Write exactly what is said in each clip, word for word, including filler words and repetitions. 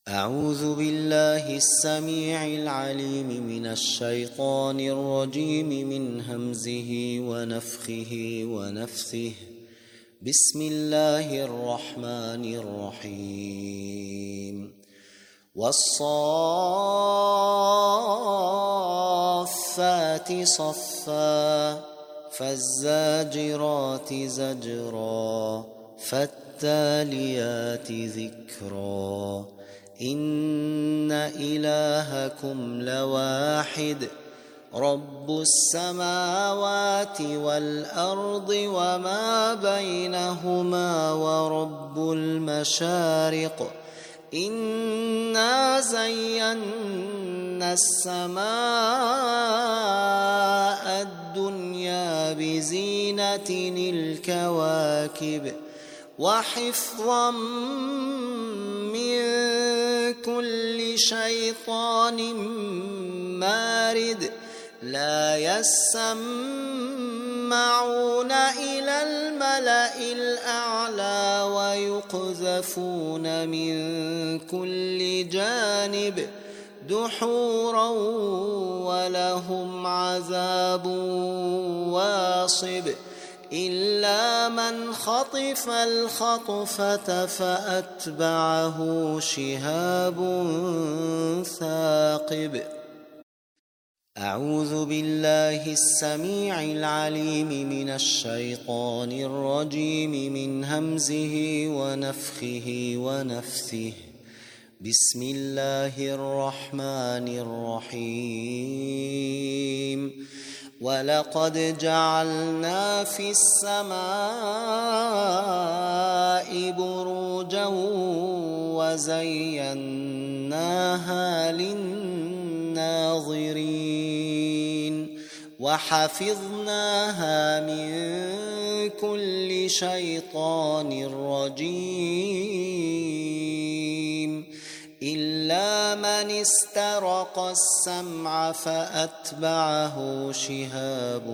أعوذ بالله السميع العليم من الشيطان الرجيم من همزه ونفخه ونفثه. بسم الله الرحمن الرحيم. والصافات صفا فالزاجرات زجرا فالتاليات ذكرا إن إلهكم لواحد رب السماوات والأرض وما بينهما ورب المشارق إنا زينا السماء الدنيا بزينة الكواكب وحفظا من كل شيطان مارد لا يسمعون إلى الملأ الأعلى ويقذفون من كل جانب دحورا ولهم عذاب واصب إلا من خطف الخطفة فأتبعه شهاب ثاقب. أعوذ بالله السميع العليم من الشيطان الرجيم من همزه ونفخه ونفثه. بسم الله الرحمن الرحيم. ولقد جعلنا في السماء بروجا وزيناها للناظرين وحفظناها من كل شيطان رجيم إلا من استرق السمع فأتبعه شهاب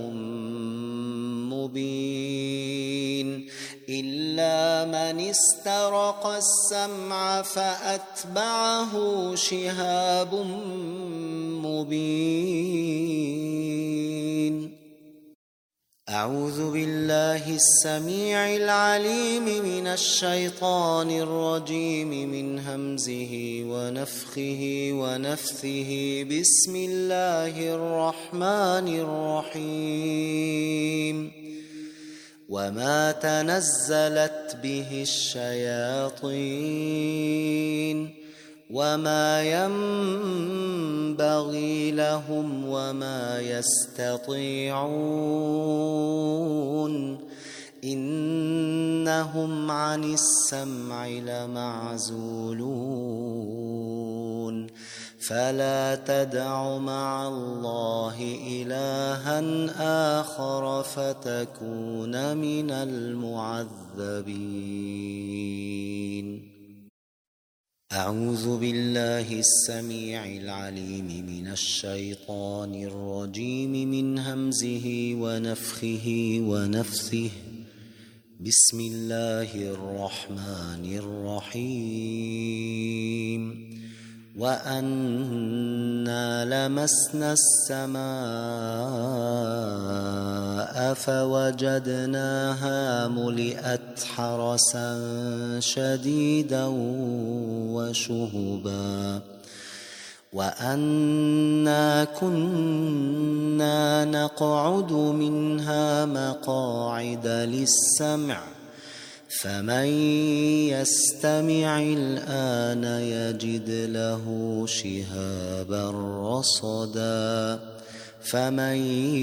مبين إلا من استرق السمع فأتبعه شهاب مبين. أعوذ بالله السميع العليم من الشيطان الرجيم من همزه ونفخه ونفثه. بسم الله الرحمن الرحيم. وما تنزلت به الشياطين وما ينبغي لهم وما يستطيعون إنهم عن السمع لمعزولون فلا تدع مع الله إلها آخر فتكون من المعذبين. أعوذ بالله السميع العليم من الشيطان الرجيم من همزه ونفخه ونفثه. بسم الله الرحمن الرحيم. وأنا لمسنا السماء فوجدناها ملئت حرسا شديدا وشهبا وأنا كنا نقعد منها مقاعد للسمع فمن يستمع الآن يجد له شهابا رصدا فمن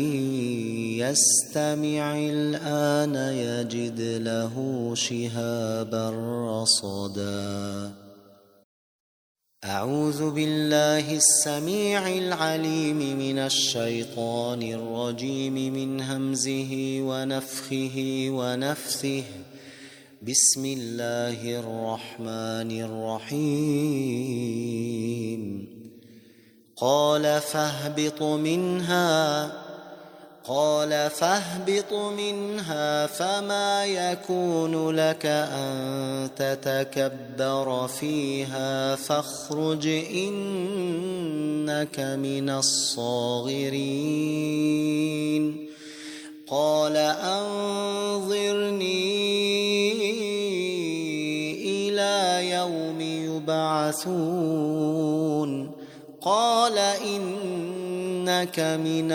يستمع الآن يجد له شهابا رصدا. أعوذ بالله السميع العليم من الشيطان الرجيم من همزه ونفخه ونفثه. بسم الله الرحمن الرحيم. قال فاهبط منها قال فاهبط منها فما يكون لك أن تتكبر فيها فاخرج إنك من الصاغرين قال أنظرني إلى يوم يبعثون قال إنك من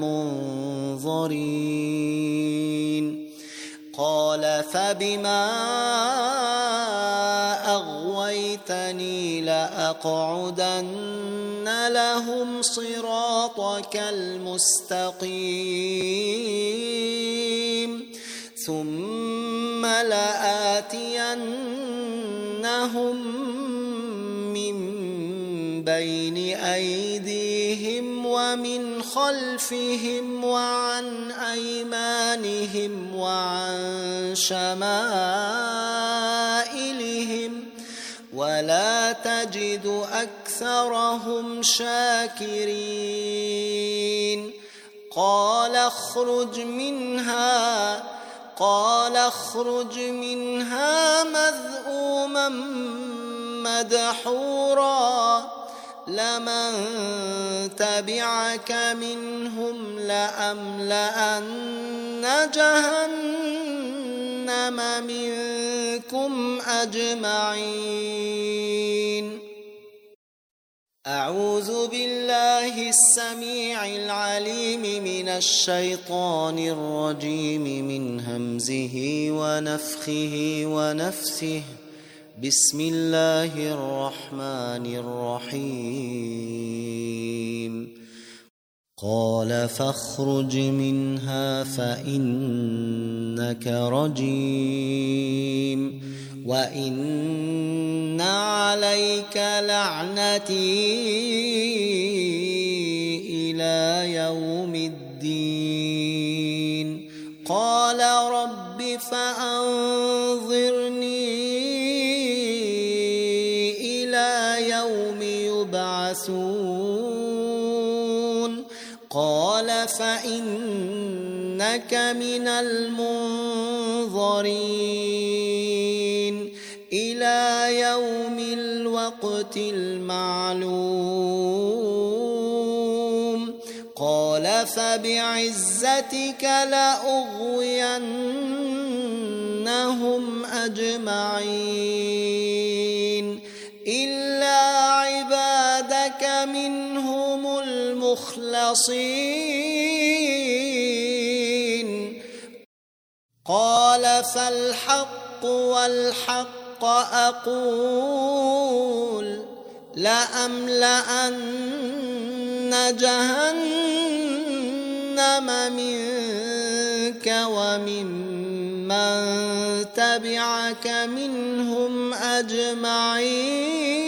المنظرين قال فبما أغويتني لأقعدن لهم صراطك المستقيم ثم لآتينهم بين أيديهم ومن خلفهم وعن أيمانهم وعن شمائلهم ولا تجد أكثرهم شاكرين قال اخرج منها قال اخرج منها مذءوما مدحورا لمن تبعك منهم لأملأن جهنم منكم أجمعين أعوذ بالله السميع العليم من الشيطان الرجيم من همزه ونفخه ونفثه بسم الله الرحمن الرحيم قال فاخرج منها فإنك رجيم وإن عليك لعنتي إلى يوم الدين قال رب فأنظرني يبعثون قال فإنك من المنظرين إلى يوم الوقت المعلوم قال فبعزتك لأغوينهم أجمعين إلا عبادك منهم المخلصين قال فالحق والحق أقول لأملأن جهنم منك وممن تبعك منهم أجمعين